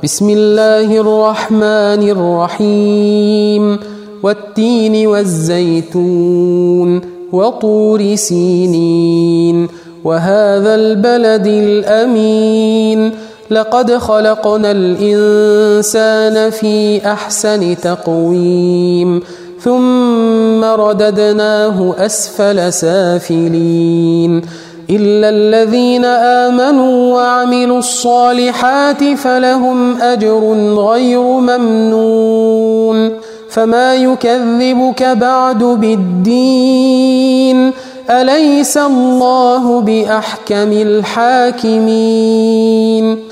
بسم الله الرحمن الرحيم والتين والزيتون وطور سينين وهذا البلد الأمين لقد خلقنا الإنسان في أحسن تقويم ثم رددناه أسفل سافلين إلا الذين آمنوا وعملوا الصالحات فلهم أجر غير ممنون فما يكذبك بعد بالدين أليس الله بأحكم الحاكمين